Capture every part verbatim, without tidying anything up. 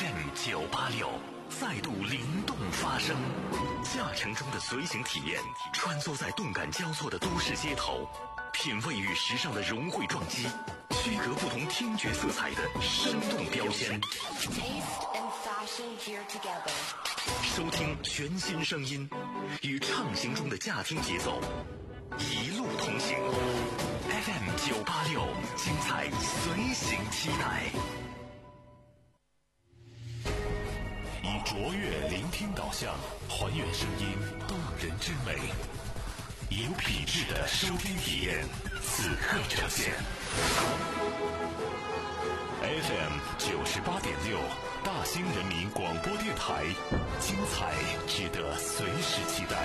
F M 九八六再度灵动发声，驾乘中的随行体验，穿梭在动感交错的都市街头，品味与时尚的融汇撞击，区隔不同听觉色彩的生动标签。收听全新声音，与畅行中的驾听节奏，一路同行。F M 九八六，精彩随行期待。以卓越聆听导向，还原声音动人之美，有品质的收听体验，此刻呈现。F M 九十八点六，大兴人民广播电台，精彩值得随时期待。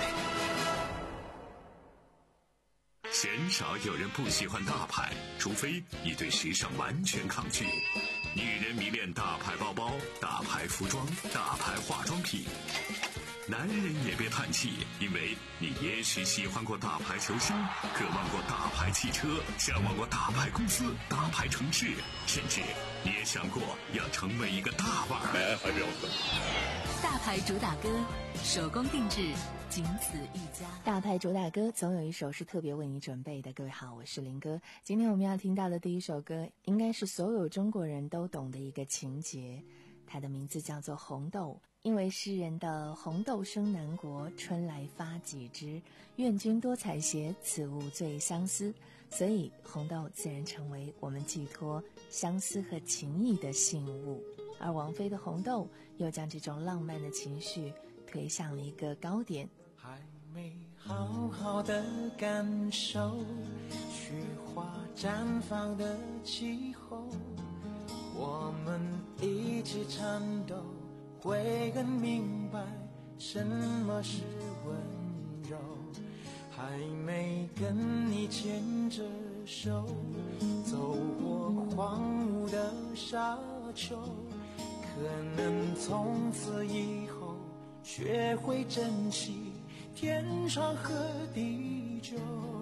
鲜少有人不喜欢大牌，除非你对时尚完全抗拒。女人迷恋大牌包包、大牌服装、大牌化妆品。男人也别叹气，因为你也许喜欢过大牌球星，渴望过大牌汽车，向往过大牌公司、大牌城市，甚至你也想过要成为一个大腕儿。 大牌主打歌，手工定制，仅此一家。 大牌主打歌总有一首是特别为你准备的。各位好，我是林哥。今天我们要听到的第一首歌，应该是所有中国人都懂的一个情节，它的名字叫做《红豆》。因为诗人的红豆生南国，春来发几枝，愿君多采撷，此物最相思，所以红豆自然成为我们寄托相思和情谊的信物。而王菲的《红豆》又将这种浪漫的情绪推向了一个高点。 还没好好的感受雪花绽放的气候，我们一起颤抖，会更明白什么是温柔。还没跟你牵着手走过荒芜的沙丘，可能从此以后学会珍惜天长和地久。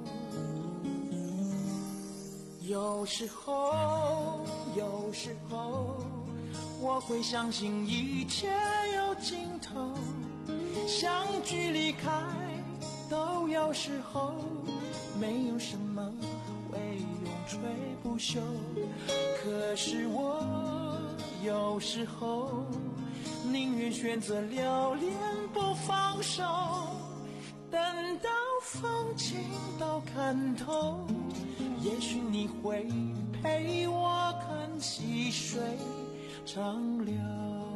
有时候有时候我会相信一切有尽头，相聚离开都有时候，没有什么会永垂不朽。可是我有时候宁愿选择留恋不放手，等到风景都看透，也许你会陪我看细水长流。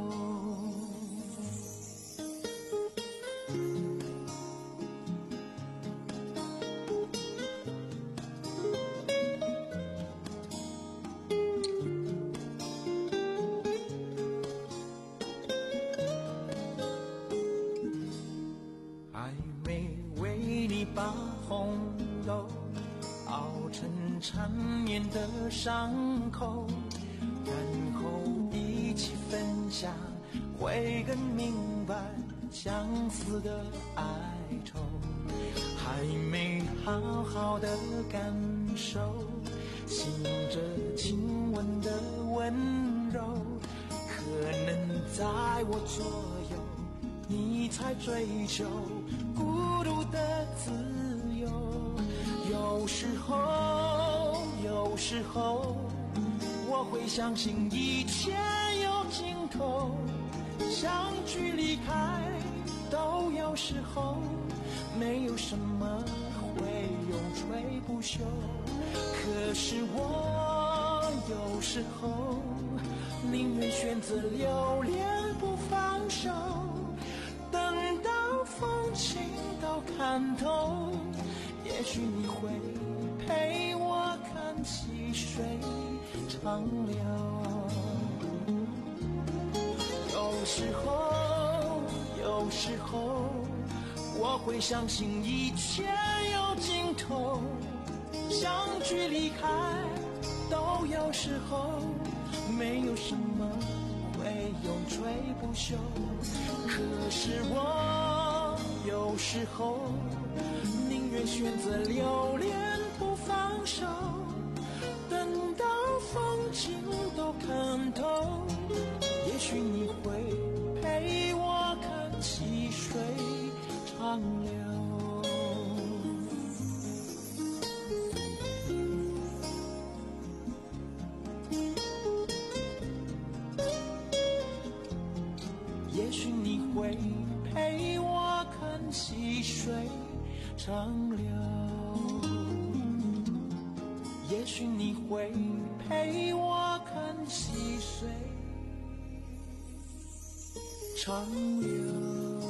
还没为你把红豆熬成缠绵的伤口，然后一起分享，会更明白相思的哀愁。还没好好的感受醒着亲吻的温柔，可能在我左右你才追求孤独的自由。有时候有时候我会相信一切有尽头，相聚离开都有时候，没有什么会永垂不朽。可是我有时候宁愿选择留恋不放手，等到风景都看透，也许你会陪我看细水长流。有时候有时候我会相信一切有尽头，相聚离开都有时候，没有什么会永垂不朽。可是我有时候宁愿选择留恋不放手，等到风景都看透，也许你会会陪我看细水长流，也许你会陪我看细水长流。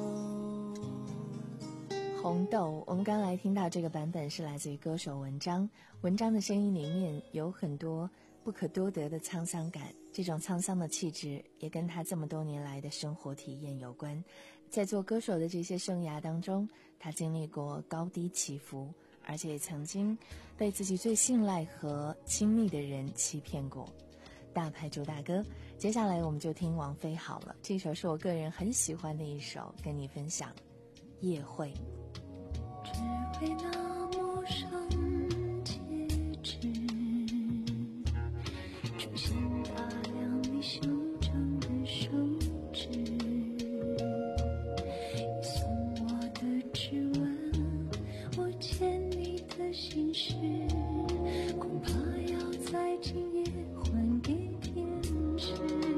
红豆，我们刚来听到这个版本是来自于歌手文章，文章的声音里面有很多不可多得的沧桑感，这种沧桑的气质也跟他这么多年来的生活体验有关。在做歌手的这些生涯当中，他经历过高低起伏，而且也曾经被自己最信赖和亲密的人欺骗过。大牌主大哥，接下来我们就听王菲好了，这首是我个人很喜欢的一首，跟你分享夜会。 只为那陌生戒指，重新打量你修长的手指，你送我的指纹，我牵你的心事，恐怕要在今夜还给天使。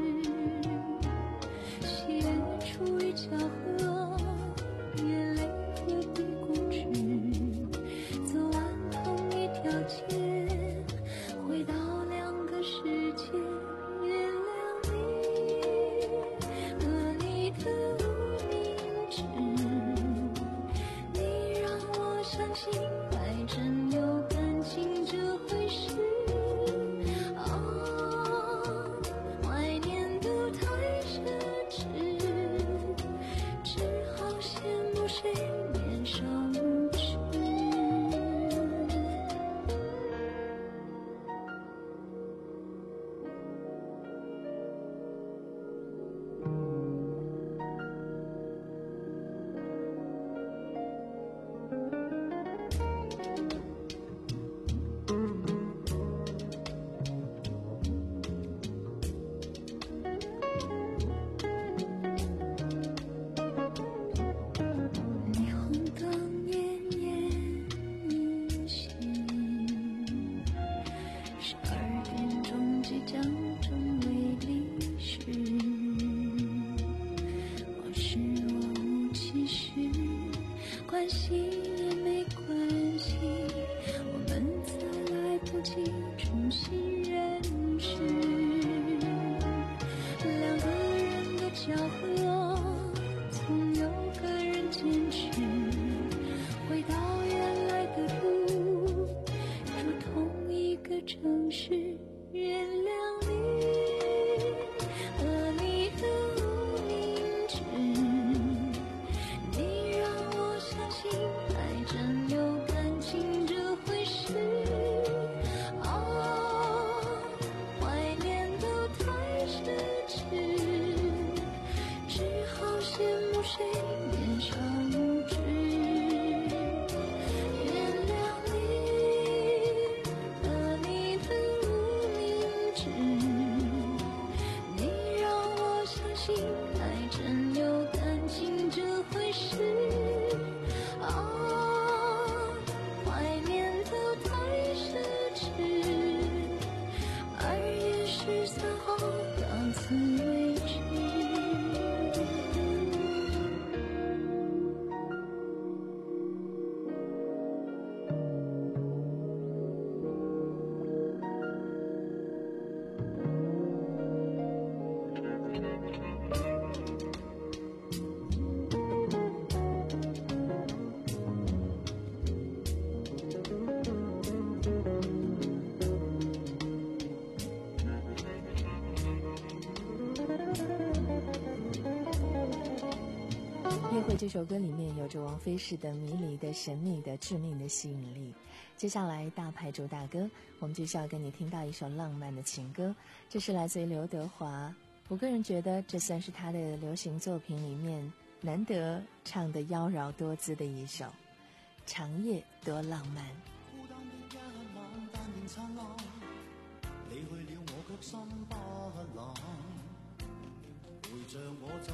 喜悦处于巧合，眼泪和低谷之，走完同一条街，回到两个世界，原谅你和你的无名指，你让我相信爱真有感情这回事。啊，怀念都太奢侈，只好羡慕谁年少无知。霓虹灯奄奄一息，十二点钟即将成为历史。往事若无其事，关系也没关系，我们才来不及重新认识。两个人的巧合，总有个人坚持，回到原来的路，住同一个城市，原谅你和你的无名指，你让我相信爱真有感情这回事。啊，怀念都太奢侈，只好羡慕谁年少无知。原谅你和你的无名指，你让我相信爱真有感情这回事。啊，怀念都太奢侈，二月十三号到此为止。 夜会这首歌里面有着王菲式的迷离的神秘的致命的吸引力。接下来大牌主大哥，我们就是要跟你听到一首浪漫的情歌，这是来自于刘德华。我个人觉得这算是他的流行作品里面难得唱得妖娆多姿的一首。长夜多浪漫。 孤單的一晚，但願燦爛，你去了我卻心不冷，陪着我走，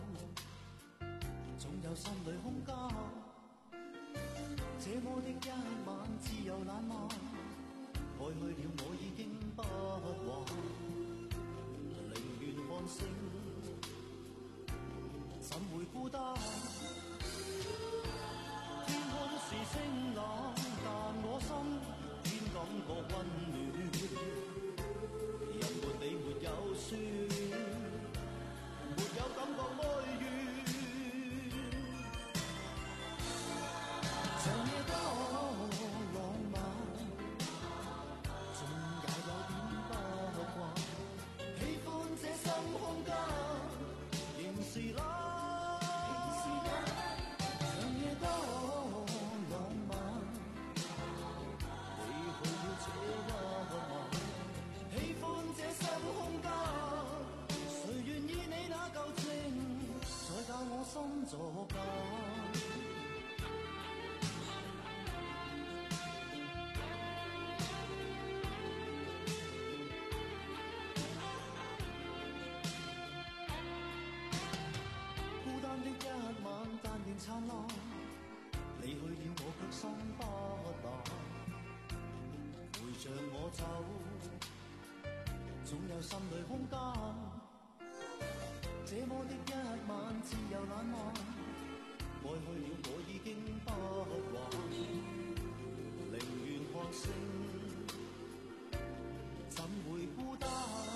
總有心裏空間。這麼的一晚，自由懶漫，愛去了我已經不還，寧願看星，甚助教。孤單的一晚，但願燦爛。離去了我卻心不冷，陪着我走，總有心裏空間。這麼的一晚，自由懶漫，愛去了我已經不還，寧願看星，怎會孤單？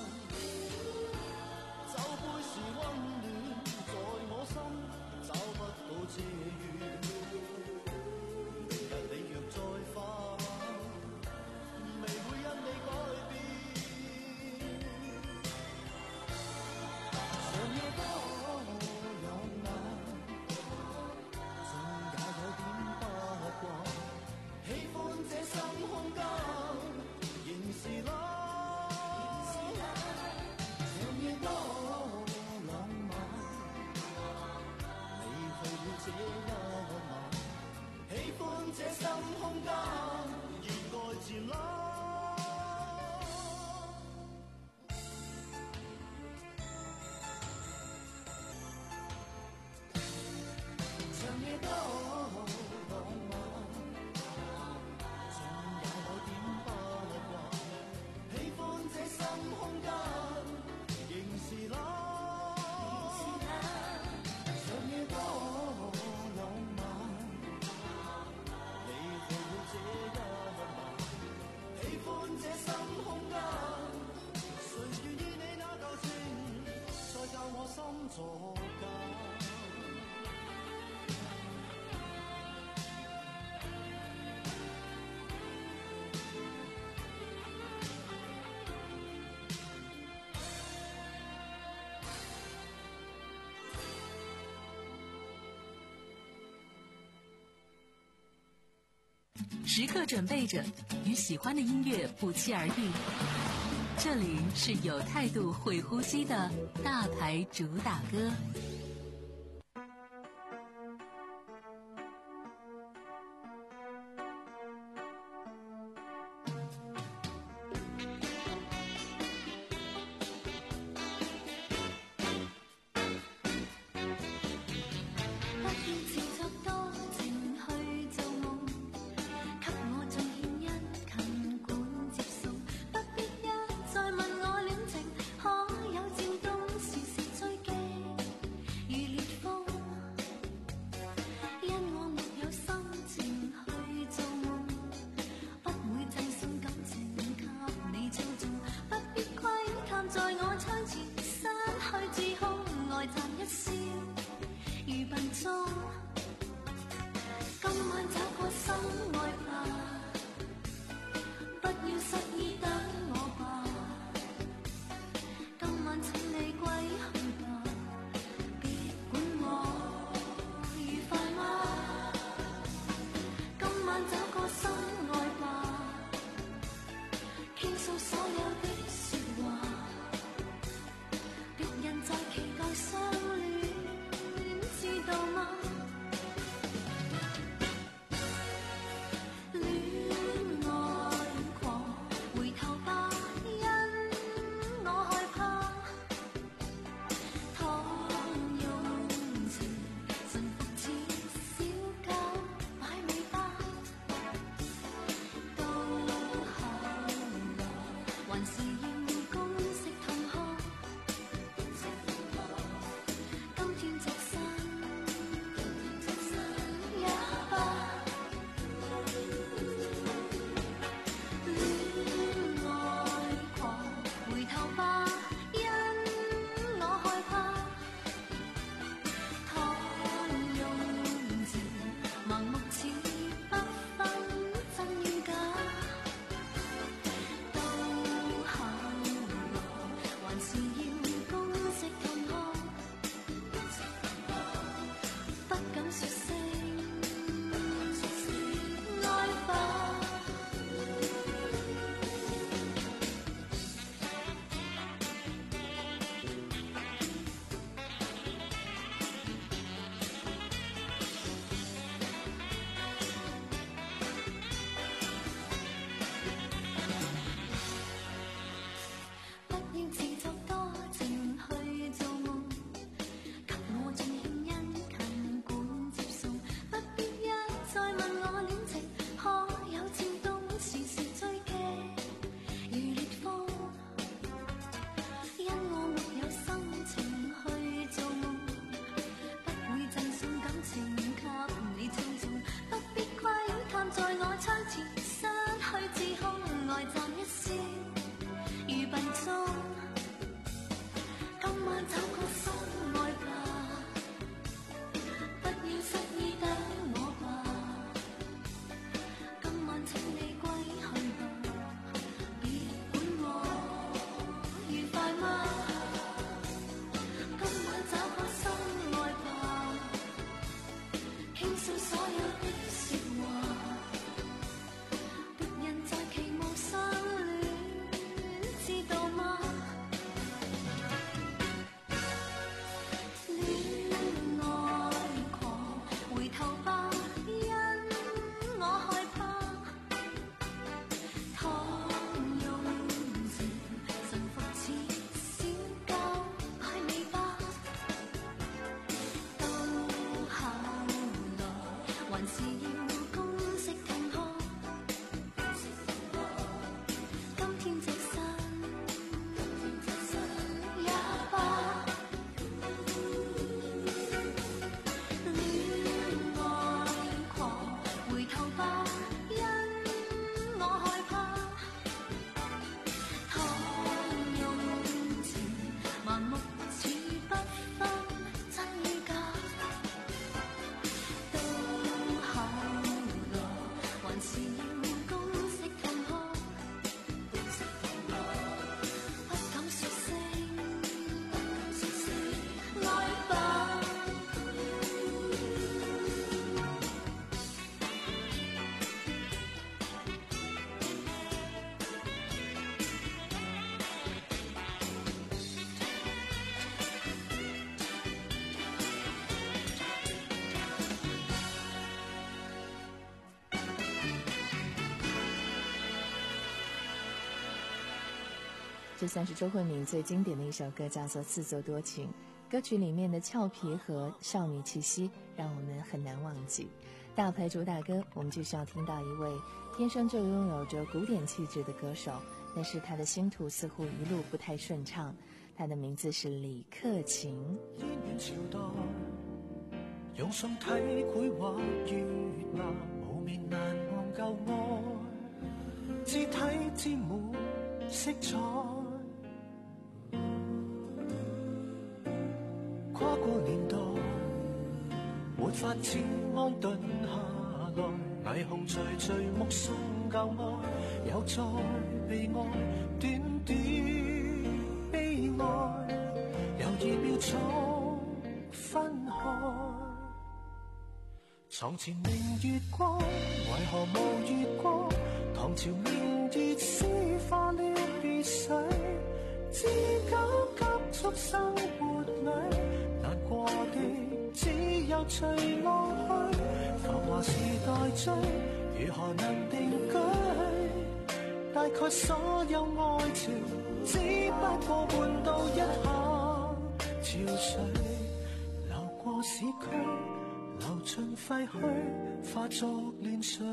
酒杯是溫暖，在我心找不到遮雨。明日你若再返，未會因你改變。長夜多浪漫，縱也有點不慣，喜歡這深空間，仍是冷。長夜多浪漫，離去了這一晚，喜歡這深空間，熱愛漸冷。長夜多浪漫，縱也有點不慣，喜歡這深空間，仍是冷。長夜多浪漫，離去了這一晚，喜歡這深空間，誰願意你那舊情，再教我心助教。 时刻准备着，与喜欢的音乐不期而遇。这里是有态度、会呼吸的大牌主打歌。 这算是周慧敏最经典的一首歌，叫做《自作多情》。歌曲里面的俏皮和少女气息让我们很难忘记。大牌主打歌，我们继续要听到一位天生就拥有着古典气质的歌手，但是他的星途似乎一路不太顺畅。他的名字是李克勤。 燕遠朝代用信體繪畫月牙，無名難忘舊愛，肢體沾滿色彩，跨過年代沒法子安頓下來，霓虹徐徐目送舊愛，又再被愛短短悲哀，猶豫秒速分開。床前明月光，為何無月光？唐朝明月詩化了別緒，知交急速生活裏，難過的只有隨浪去。浮華時代追，如何能定居？大概所有愛情只不過換到一下潮水，流過市區，流盡廢墟，化作亂水。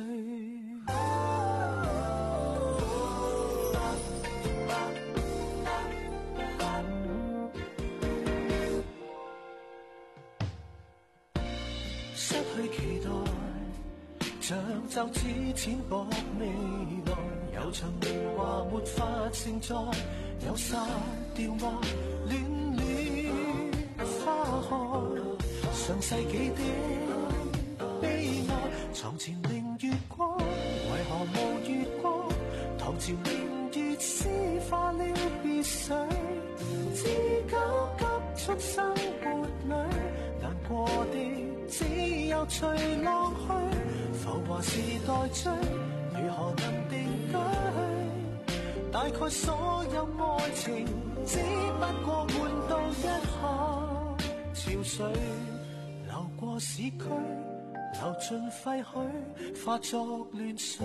失去期待，像皺紙淺薄未來，有場年華沒法承載，有殺掉愛戀戀花開，上世紀的悲哀。床前明月光，為何無月光？唐朝明月詩化了別緒，知交急速生活裏，難過的只有隨浪去。浮華時代追，如何能定居？大概所有愛情只不過換到一下潮水，流過市區，流盡廢墟，化作亂水。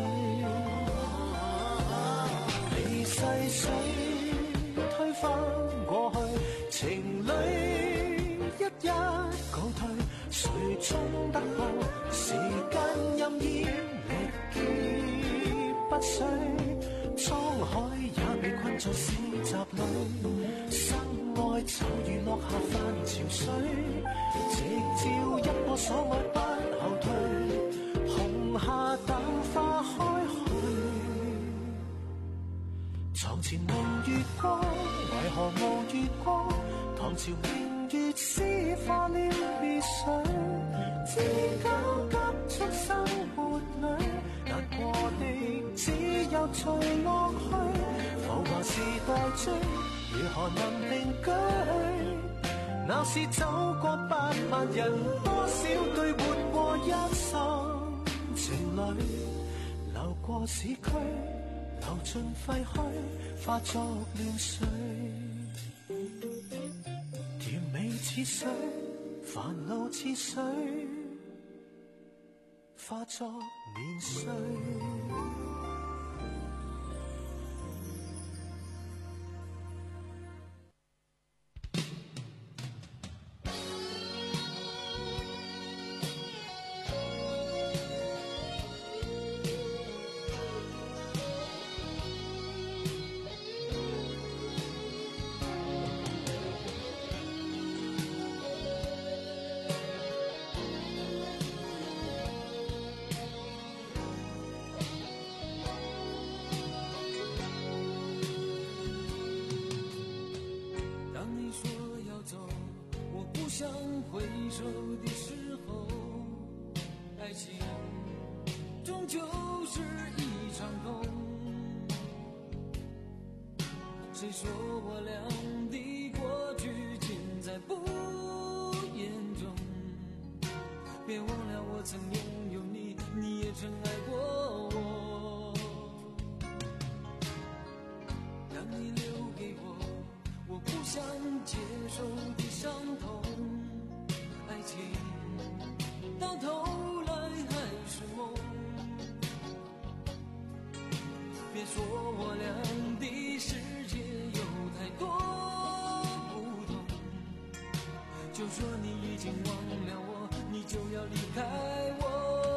離逝水推翻過去，情侶一一告退，誰終得到？時間任意力竭不衰，滄海也被困在市集裏，生愛就如落下泛潮水，直照一個所愛不後退，紅霞等花開去。床前明月光，為何無月光？唐朝明月詩化了別緒，知交急速生活裏，難過的只有隨浪去。浮華時代追，如何能定居？那是走過百萬人，多少對換過一生情侶，流過市區，流盡廢墟，化作亂水。甜美似水，煩惱似水，化作年歲。 想回首的时候，爱情终究是一场空。谁说我俩的过去尽在不言中？别忘了我曾拥有你，你也曾爱过我。让你留给我我不想接受的伤痛。爱情到头来还是梦，别说我俩的世界有就说你已经忘了我，你就要离开我。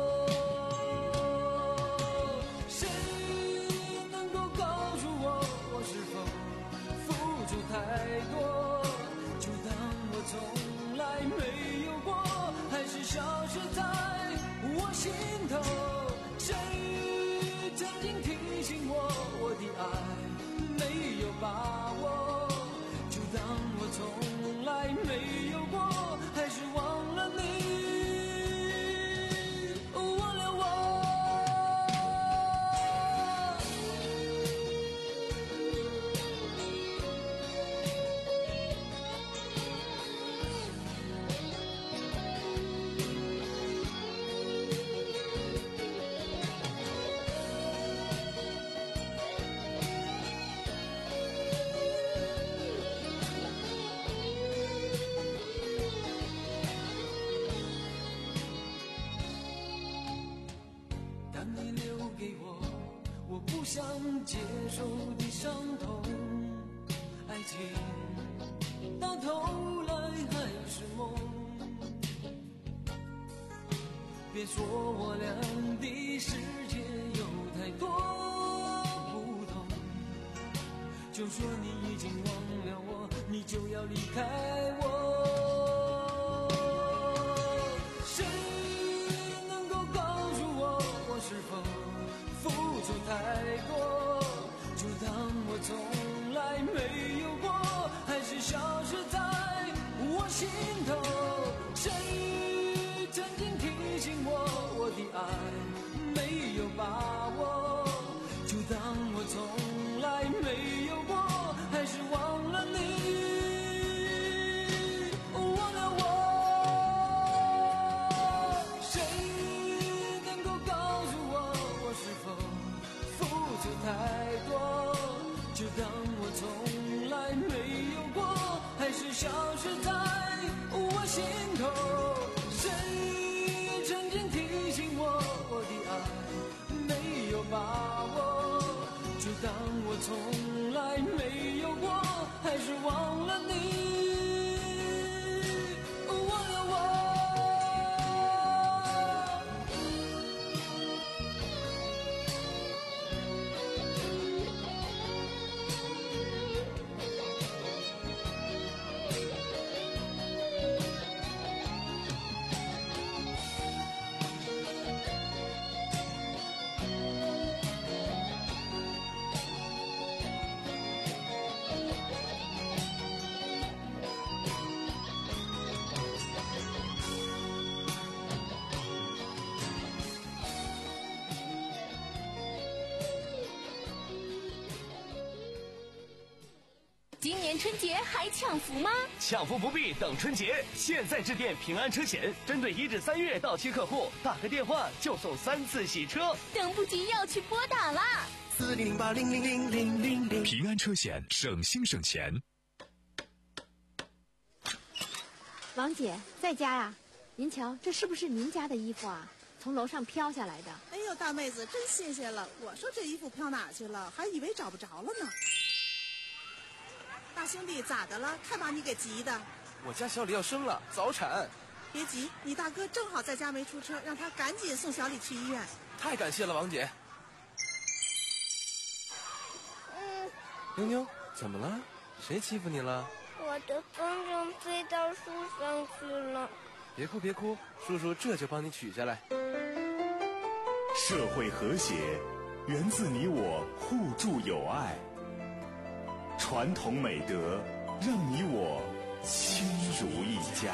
谁能够告诉我，我是否付出太多？就当我从来没有过，还是消失在我心头。谁曾经提醒我，我的爱没有把握？就当我从来没有过，还是忘了你，忘了我。当你留给我我不想接受的伤痛，爱情到头来还是梦。别说我俩的世界有太多不同，就说你已经忘了我，你就要离开我。谁能够告诉我，我是否付出太多？就当我从来没有过，还是消失在我心头。谁曾经提醒我，我的爱没有把握？就当我从来没有过，还是忘了你，忘了我。谁能够告诉我，我是否付出太多？就当我从来没有过，还是消失在我心头。谁曾经提醒我，我的爱没有把握？就当我从来没有过，还是忘了你，忘了我。 今年春节还抢福吗？ 抢福不必等春节，现在致电平安车险，针对一至三月到期客户，打个电话就送三次洗车， 等不及要去拨打啦！ 四零零八零零零零零零。 平安车险，省心省钱。 王姐在家呀？您瞧，这是不是您家的衣服啊？从楼上飘下来的。 哎呦，大妹子，真谢谢了！我说这衣服飘哪去了，还以为找不着了呢。大兄弟，咋的了？看把你给急的。 我家小李要生了，早产。 别急，你大哥正好在家没出车，让他赶紧送小李去医院。 太感谢了，王姐。 嗯。 妞妞，怎么了？谁欺负你了？ 我的风筝飞到树上去了。 别哭别哭，叔叔这就帮你取下来。 社会和谐源自你我互助友爱，传统美德让你我亲如一家。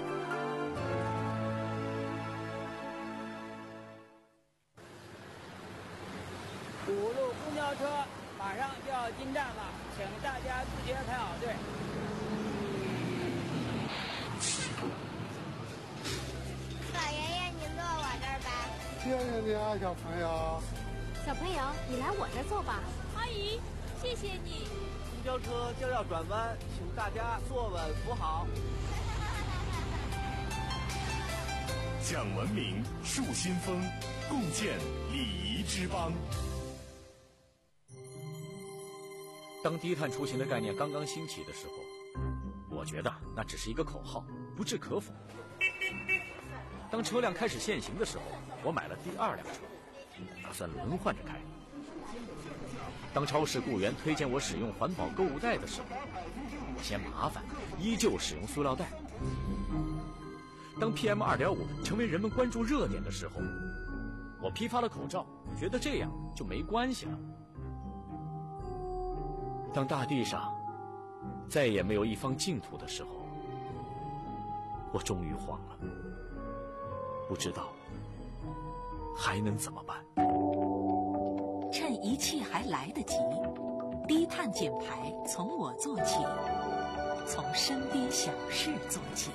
五路公交车马上就要进站了，请大家自觉排好队。 老爷爷，您坐我这儿吧。 谢谢你啊，小朋友。 小朋友，你来我这儿坐吧。 阿姨，谢谢你。 公交车就要转弯，请大家坐稳扶好。 讲文明，树新风，共建礼仪之邦。 当低碳出行的概念刚刚兴起的时候，我觉得那只是一个口号。 不置可否。当车辆开始限行的时候，我买了第二辆车，打算轮换着开。当超市雇员推荐我使用环保购物袋的时候，我嫌麻烦，依旧使用塑料袋。当 P M 二点五 成为人们关注热点的时候，我批发了口罩，觉得这样就没关系了。当大地上再也没有一方净土的时候，我终于慌了，不知道还能怎么办。 趁一切还来得及，低碳减排从我做起，从身边小事做起。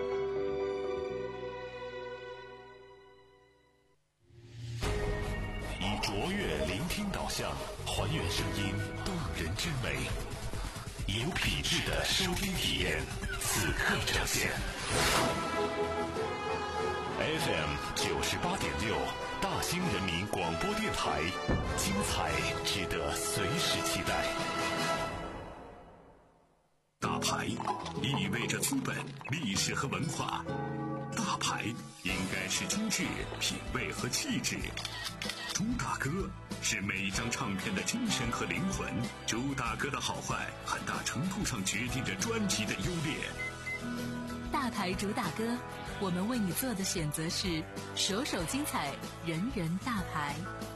以卓越聆听导向，还原声音动人之美，有品质的收听体验，此刻呈现。F M 九十八点六，大兴人民广播电台，精彩值得随时期待。大牌意味着资本、历史和文化，大牌应该是精致、品味和气质。朱大哥是每一张唱片的精神和灵魂，朱大哥的好坏很大程度上决定着专辑的优劣。 大牌主打歌，我们为你做的选择是首首精彩，人人大牌。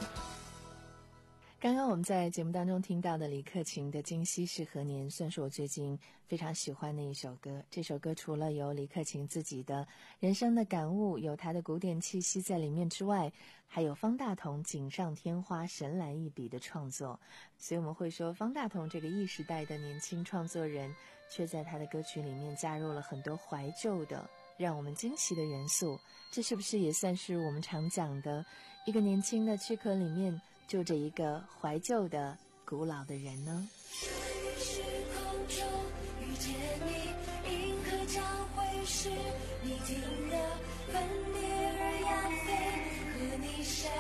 刚刚我们在节目当中听到的李克勤的《今夕是何年》算是我最近非常喜欢的一首歌。这首歌除了有李克勤自己的人生的感悟，有他的古典气息在里面之外，还有方大同锦上添花神来一笔的创作。所以我们会说方大同这个 E 时代的年轻创作人，却在他的歌曲里面加入了很多怀旧的让我们惊喜的元素。这是不是也算是我们常讲的一个年轻的躯壳里面住着一个怀旧的古老的人呢？ 时空中遇见你，银河交汇时，你听了粉蝶儿呀飞，和你相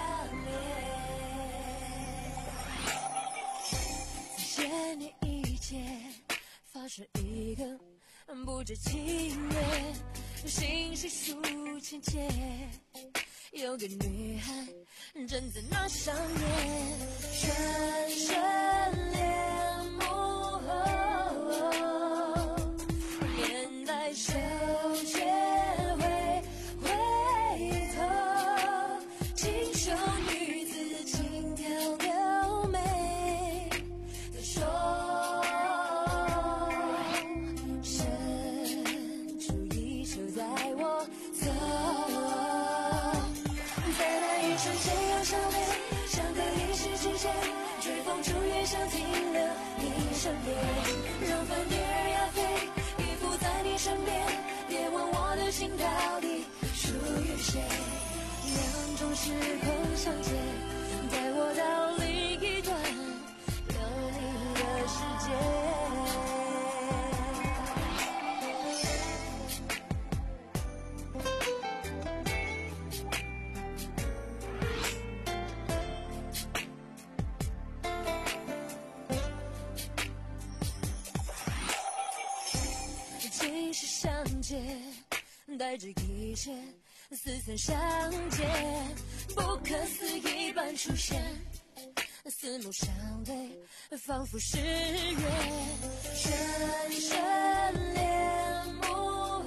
恋。再见你一见，发生一个不知情缘，心事数千千。有个女孩正在那上面深深恋慕，年代手却会回头，清秀女子轻佻妩媚的手，伸出一手带我走。瞬间要相恋，相隔一时之间，追风逐月想停留你身边，让粉蝶儿呀飞，依附在你身边，别问我的心到底属于谁。两种时空相接，带我到另一端有你的世界。带着一些似曾相见，不可思议般出现，四目相对，仿佛是缘，深深恋慕，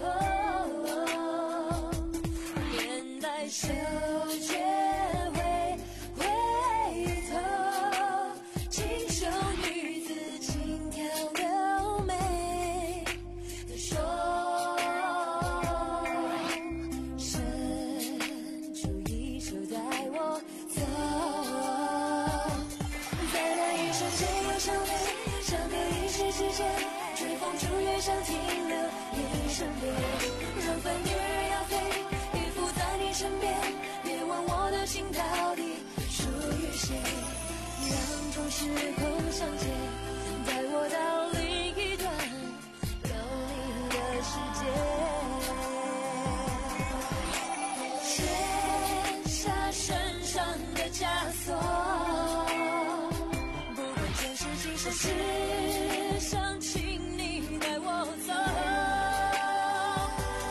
年代手却会回头，清秀女子轻佻妩媚的手，想停留你身边，让粉蝶儿呀飞，依附在你身边，别问我的心到底属于谁。两种时空相接，带我到另一端有你的世界。卸下身上的枷锁，不管前世今生，只想请你带我走，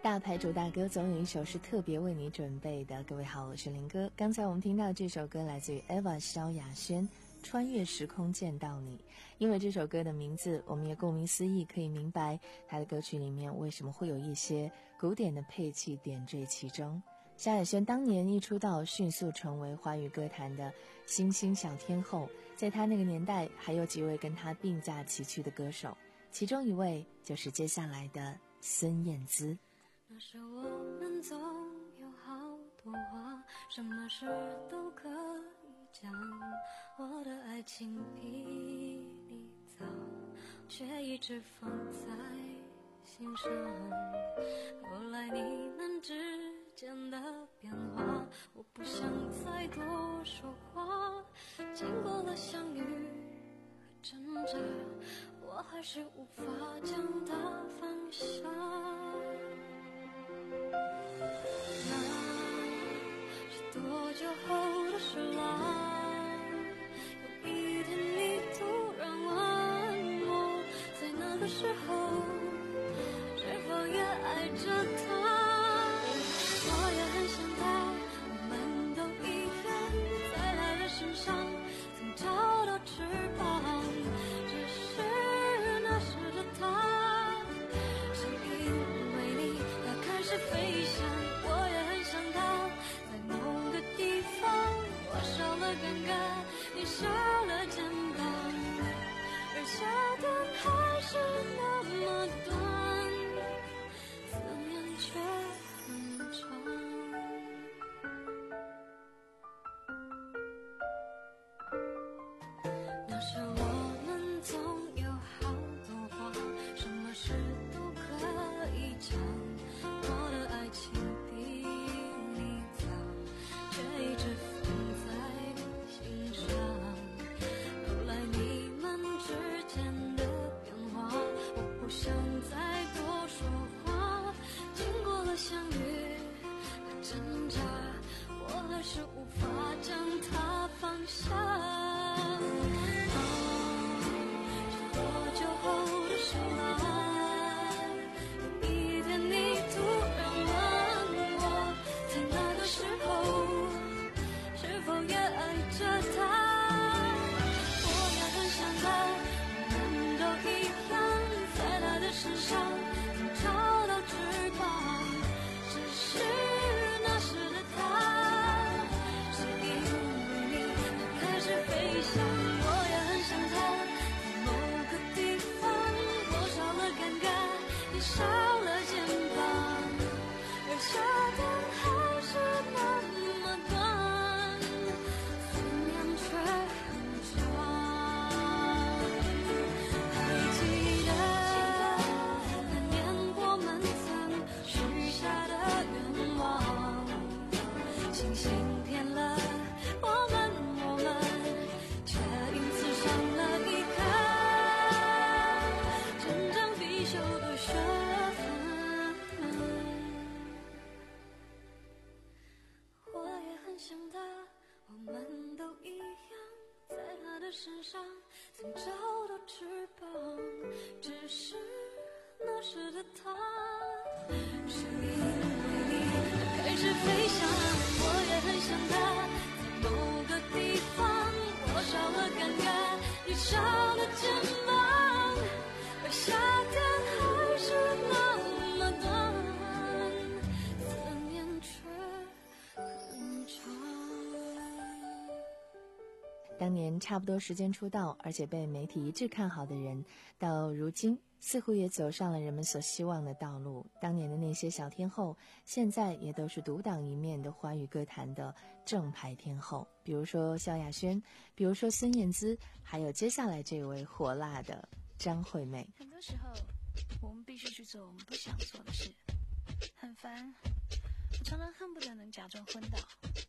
大牌主大歌总有一首是特别为你准备的。各位好，我是林哥。刚才我们听到这首歌来自于 Eva 萧亚轩，穿越时空见到你。因为这首歌的名字，我们也顾名思义可以明白他的歌曲里面为什么会有一些古典的配器点缀其中。萧亚轩当年一出道，迅速成为华语歌坛的新兴小天后，在他那个年代还有几位跟他并驾齐驱的歌手，其中一位就是接下来的孙燕姿。 那时我们总有好多话，什么事都可以讲，我的爱情比你早，却一直放在心上。后来你们之间的变化，我不想再多说话，经过了相遇和挣扎，我还是无法将它放下。那是多久后的事啦，有一天你突然问我，在那个时候是否也爱着他。我也很想他，我们都一样，在他的身上曾找到翅膀，只是那时的他是因为你他开始飞翔。我也很想他，在某个地方我少了尴尬，你少了肩膀，而夏天还是那么短，思念却很长。那时我们总有好多话，什么事都可以讲，我的爱情比你早，却一直放在心上。后来你们之间的变化，我不想再多说话，经过了相遇和挣扎，我还是无法将它放下。多久后的事啦，有一天你突然问我，在那个时候是否也爱着他。我也很想他，我们都一样，在他的身上能找到翅膀，只是那时的他是因为你他开始飞翔。我也很想他，在某个地方我少了尴尬，你少了肩膀，而夏天还是那么短，思念却很长。还记得那年我们曾许下的愿望，星星骗了我们，我们却因此上了一课真正必修的学分。我也很想他，我们都一样，在他的身上曾找到翅膀，只是那时的他是因为你他开始飞翔。我也很想他，在某个地方我少了尴尬，你少了肩膀，而夏天还是那么短，思念却很长。 当年差不多时间出道，而且被媒体一致看好的人，到如今似乎也走上了人们所希望的道路。当年的那些小天后，现在也都是独当一面的华语歌坛的正牌天后，比如说萧亚轩，比如说孙燕姿，还有接下来这位火辣的张惠妹。 很多时候我们必须去做我们不想做的事，很烦，我常常恨不得能假装昏倒。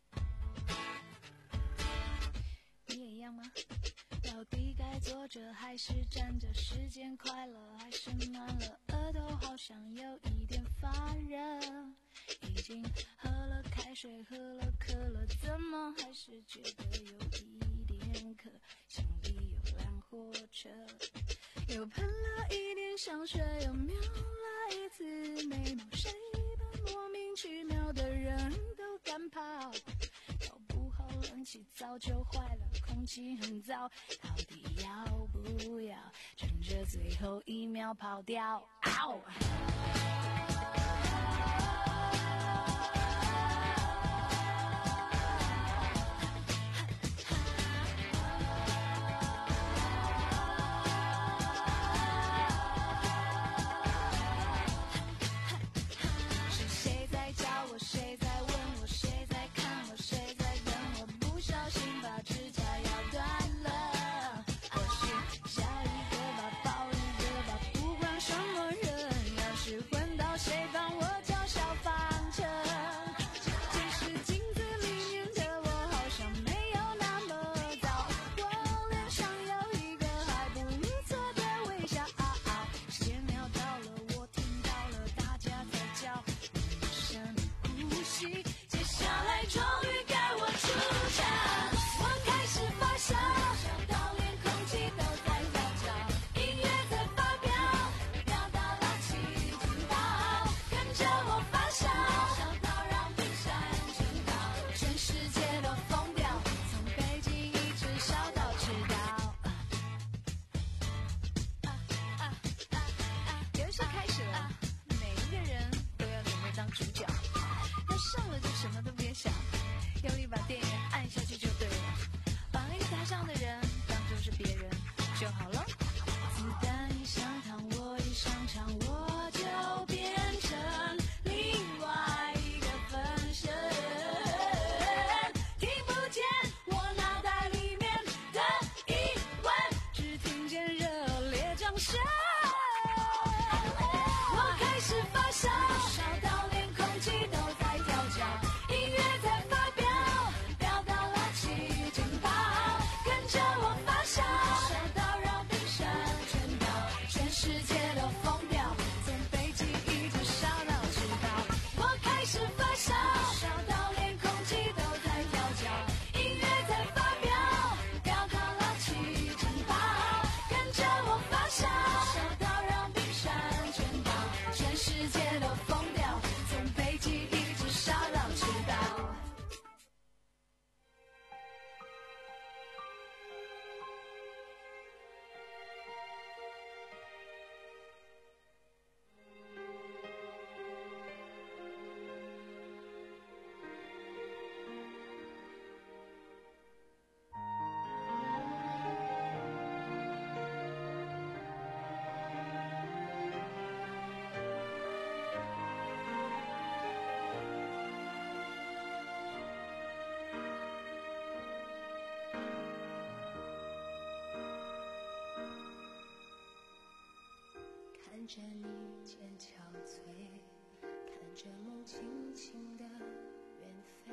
你也一样吗？到底该坐着还是站着？时间快了还是慢了？额头好像有一点发热，已经喝了开水，喝了可乐，怎么还是觉得有一点渴？心里有辆火车，又喷了一点香水，又瞄了一次眉毛，谁就坏了，空气很糟，到底要不要趁着最后一秒跑掉？嗷！是谁在叫我？谁在问我？谁在看我？谁在等我？不小心把指甲咬断了。或许笑一个吧，抱一个吧，不管什么人，要是混到谁帮我叫小方程。其实镜子里面的我好像没有那么糟，我脸上有一个还不如错的微笑。时间秒到了，我听到了大家在叫，深呼吸，接下来终于该我出场。我开始发烧，烧到连空气都在跳脚，音乐在发飙，飙到了七情报，跟着我发烧，烧到让冰山全倒，全世界都疯掉，从北京一直烧到赤道。游戏开始了，每一个人都要准备当主角，要上了就什么都别想，用力把电源按下去就对了，把那个台上的人当作是别人就好了。子弹一上膛，我一上场，我就变成另外一个分身，听不见我脑袋里面的疑问，只听见热烈掌声。我开始发烧，烧到连空气都在跳脚，音乐在发飙，飙到了七情报，跟着我发烧，烧到让冰山全倒，全世界都疯掉，从北极一直烧到赤道。我开始发烧，烧到连空气都在跳脚，音乐在发飙，飙到了七情报，跟着我发烧，烧到让冰山全倒，全世界都疯掉，从北极一直烧到赤道。 看着你渐憔悴，看着梦轻轻地远飞，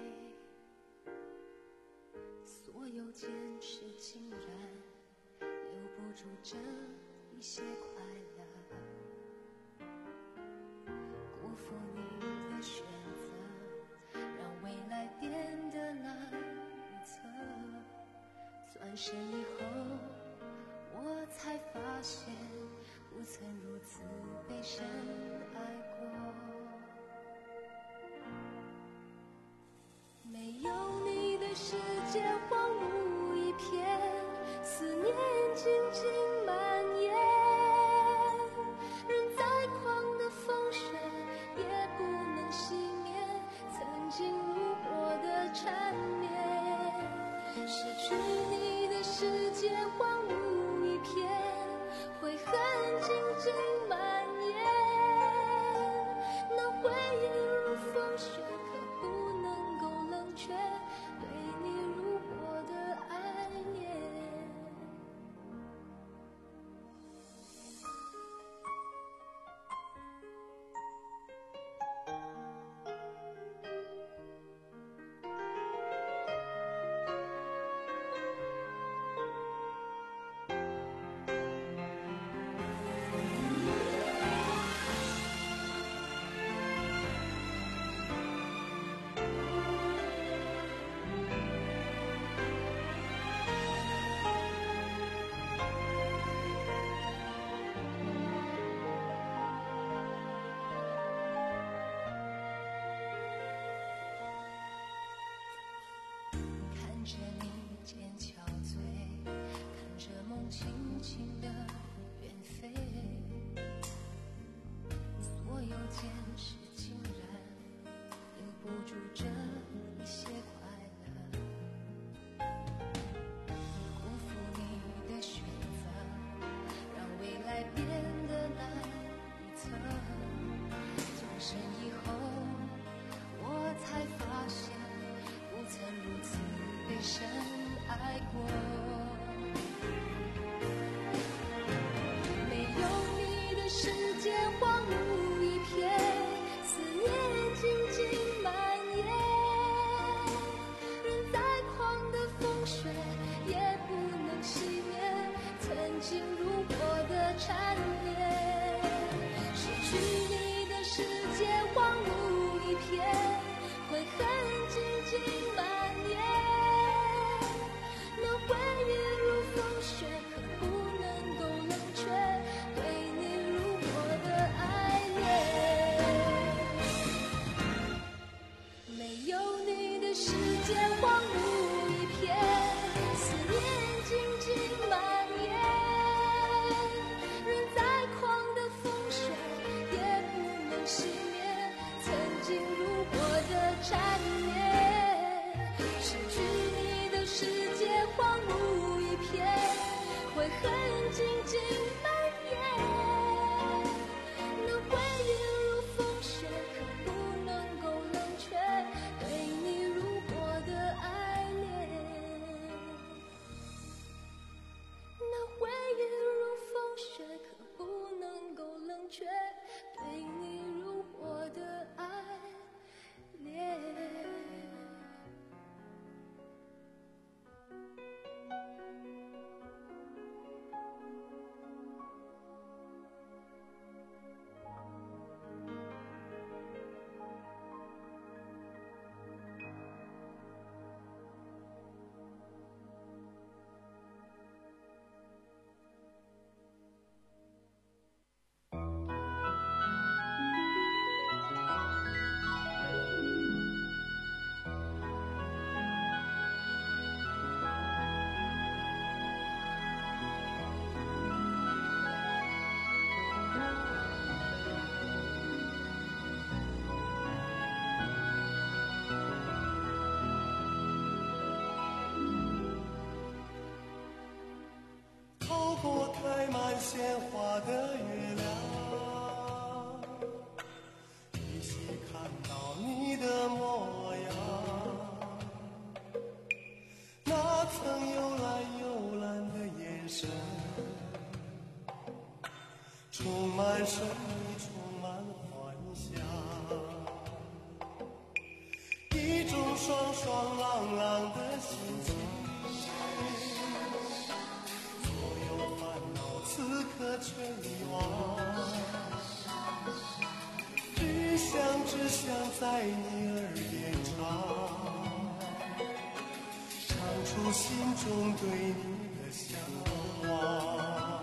所有坚持竟然留不住这一些快乐，辜负你的选择，让未来变得难预测。转身以后，我才发现不曾如此被深爱过，没有你的世界荒芜一片，思念静静蔓延，人再狂的风声也不能熄灭曾经路过的缠绵，失去你的世界荒芜一片，悔恨静静蔓延。 情的远飞，所有坚持竟然留不住这一些快乐，辜负你的选择，让未来变得难预测。转身以后，我才发现不曾如此被深爱过。没有你的世界荒芜一片，思念静静蔓延，人再狂的风雪也不能熄灭曾经如我的缠绵。失去你的世界荒芜一片，悔恨静静蔓延，那回忆如风雪，可不能够冷却对你如我的爱恋。没有你的世界荒芜一片，思念静静蔓延，人再狂的风雪也不能熄灭曾经如我的缠绵。失去你的世界荒芜一片，悔恨静静蔓延，那回忆如风雪，可不能够冷却对你如我的爱恋。那回忆如风雪，可不能够冷却对你如我的爱恋。 透过开满鲜花的月亮，依稀看到你的模样，那曾幽蓝幽蓝的眼神，充满神秘，充满幻想，一种爽爽朗朗的心情，此刻全遗忘，只想只想在你耳边唱，唱出心中对你的向往。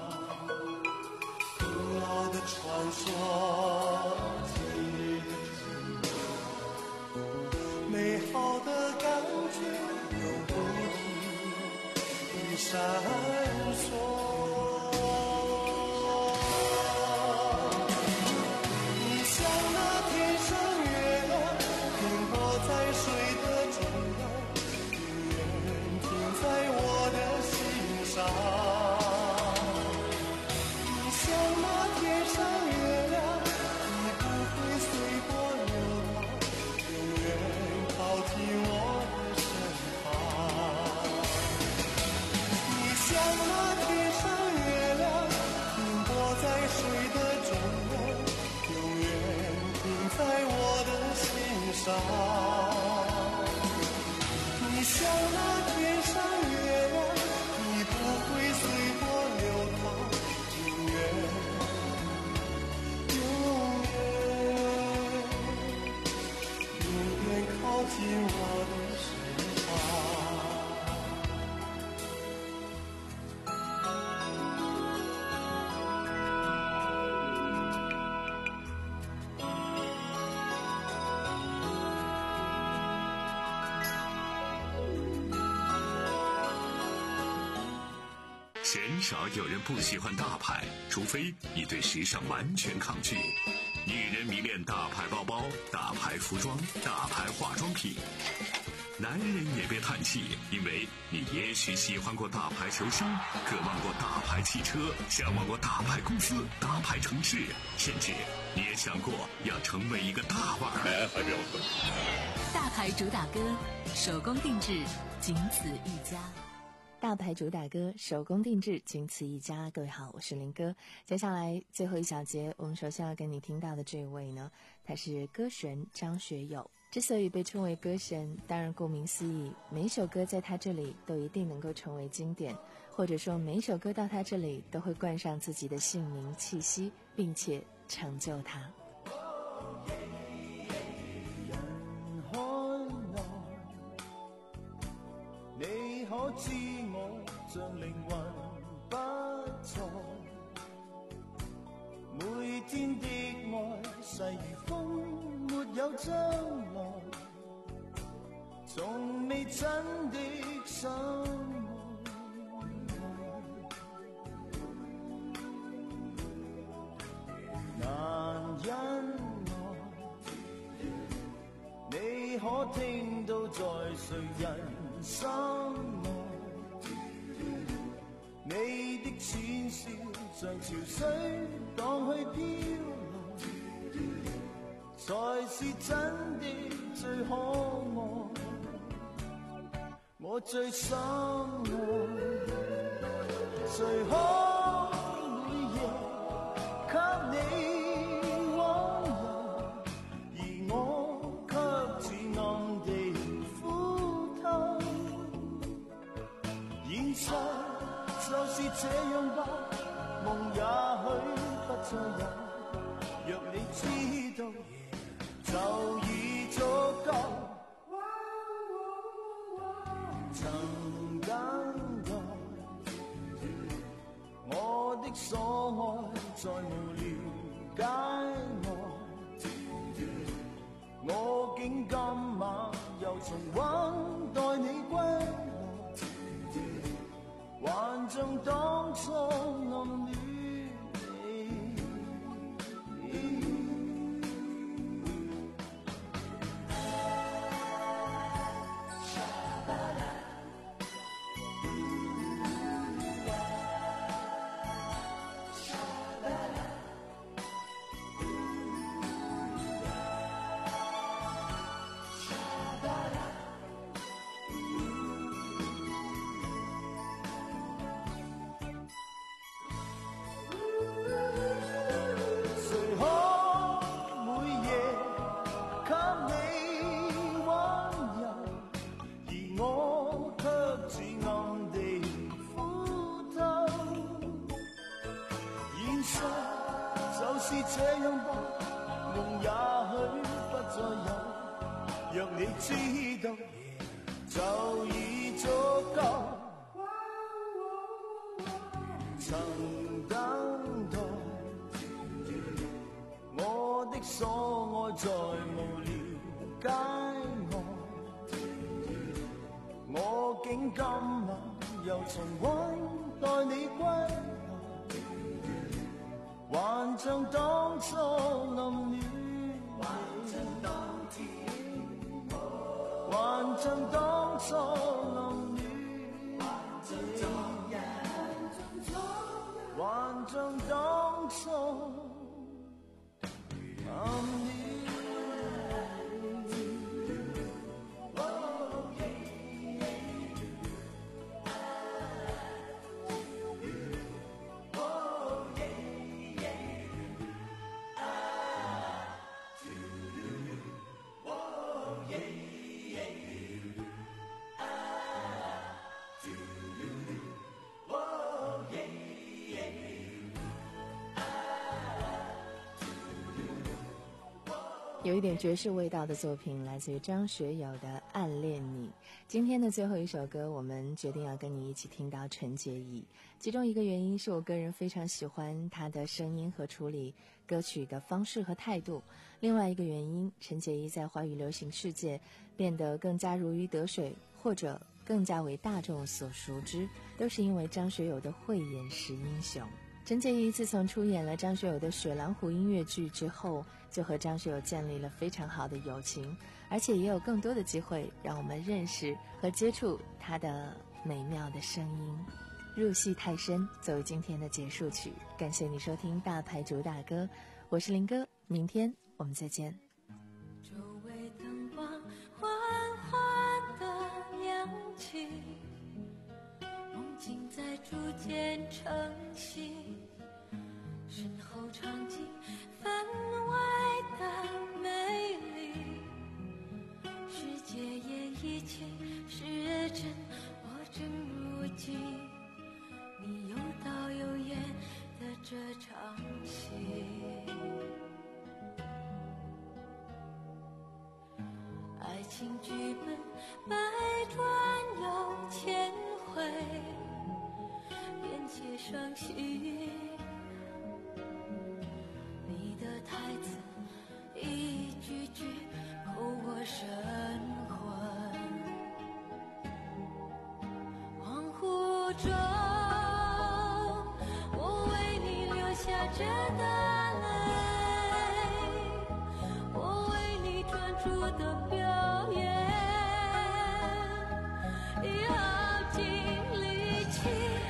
古老的传说，今日的承诺，美好的感觉永不停地闪烁。你像那天上月亮，你不会随波流淌，永远永远永远靠近我的身旁。 少有人不喜欢大牌，除非你对时尚完全抗拒。女人迷恋大牌包包、大牌服装、大牌化妆品。男人也别叹气，因为你也许喜欢过大牌球星，渴望过大牌汽车，向往过大牌公司、大牌城市，甚至你也想过要成为一个大腕儿。还不要混。 大牌主打歌，手工定制，仅此一家。 大牌主打歌，手工定制，仅此一家。各位好，我是林哥。接下来最后一小节，我们首先要跟你听到的这位呢，他是歌神张学友。之所以被称为歌神，当然顾名思义，每一首歌在他这里都一定能够成为经典，或者说每一首歌到他这里都会冠上自己的姓名气息，并且成就他。 你可知我像靈魂不在，每天的愛細如風，沒有將來，從未真的相愛，難因愛，你可聽到在誰人心內，你的淺笑像潮水蕩去飄來，才是真的最可愛，我最深愛，誰可每夜給你溫柔，而我卻似暗地呼透，現實就是這樣吧，夢也許不再有，若你知道就已足夠，曾等待我的所愛再無了解我，我竟今晚又重溫待你歸來，還像當初暗戀你。這樣吧，夢也許不再有，若你知道就已足夠，曾等待我的所愛再無了解我，我竟今晚又重溫待你歸來，還像當初暗戀，還像當初暗戀，還像當初暗戀。 有一点爵士味道的作品来自于张学友的《暗恋你》。今天的最后一首歌，我们决定要跟你一起听到陈洁仪。其中一个原因是我个人非常喜欢她的声音和处理歌曲的方式和态度，另外一个原因，陈洁仪在华语流行世界变得更加如鱼得水，或者更加为大众所熟知，都是因为张学友的慧眼识英雄。陈洁仪自从出演了张学友的《雪狼湖》音乐剧之后，就和张学友建立了非常好的友情，而且也有更多的机会让我们认识和接触他的美妙的声音。入戏太深作为今天的结束曲，感谢你收听大牌主打歌，我是林哥，明天我们再见。 周围灯光缓缓地亮起，梦境在逐渐成型，身后场景分外的美丽，世界演绎起是真，我正如今你有导有演的这场戏。爱情剧本百转又千回，便且伤心，你的台词一句句扣我神魂，恍惚中我为你流下真的泪，我为你专注的表演已耗尽力气，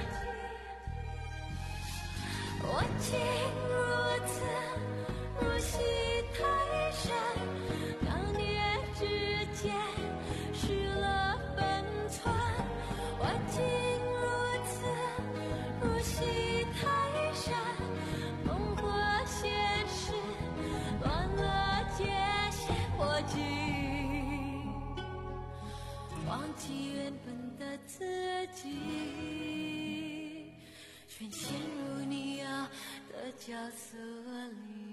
我竟如此入戏太深，当年之间失了分寸，我竟如此入戏太深，梦和现实乱了界限，我竟忘记原本的自己，全陷入你要的角色里。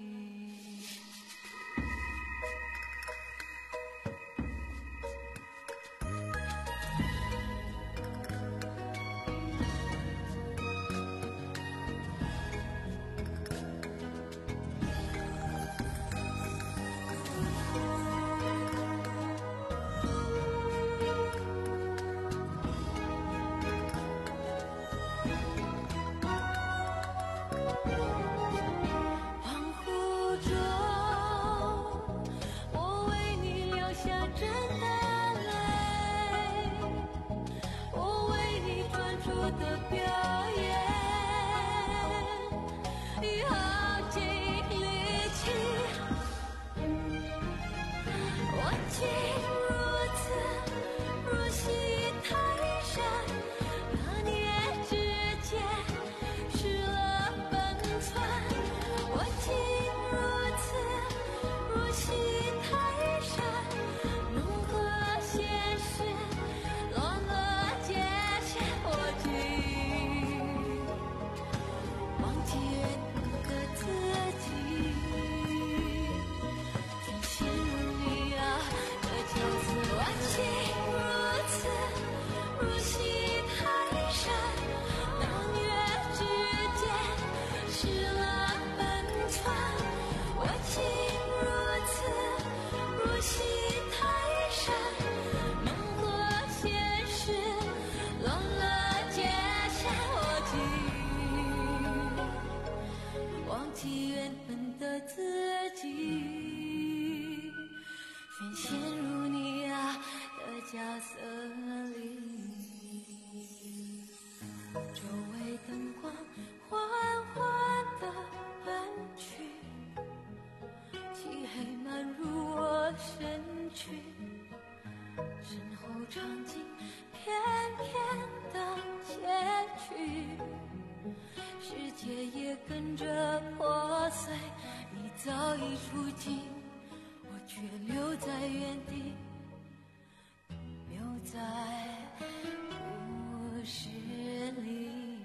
角色里，周围灯光缓缓地奔去，漆黑漫入我身躯，身后场景片片的切去，世界也跟着破碎，你早已出境，我却留在原地，留在故事里。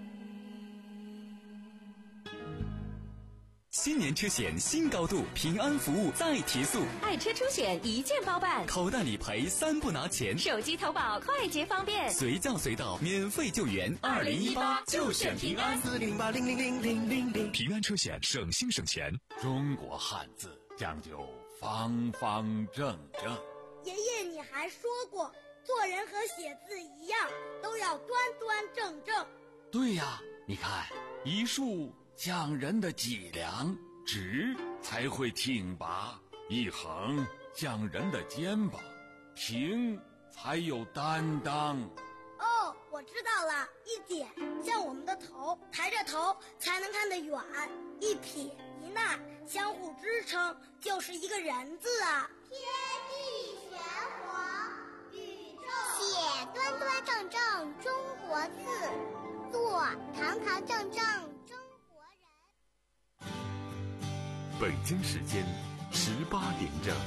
新年车险新高度，平安服务再提速， 爱车出险一键包办， 口袋理赔三不拿钱， 手机投保快捷方便， 随叫随到免费救援。 二零一八就选平安， 四零八零零零零零零。平安车险省心省钱。 中国汉字讲究方方正正。 爷爷，你还说过做人和写字一样，都要端端正正。 对呀，你看，一竖讲人的脊梁，直才会挺拔；一横讲人的肩膀，平才有担当。 哦，我知道了，一点像我们的头，抬着头才能看得远；一撇一捺相互支撑，就是一个人字啊。 天地玄黄，宇宙写端端正正中国字，做堂堂正正中国人。 北京时间十八点整。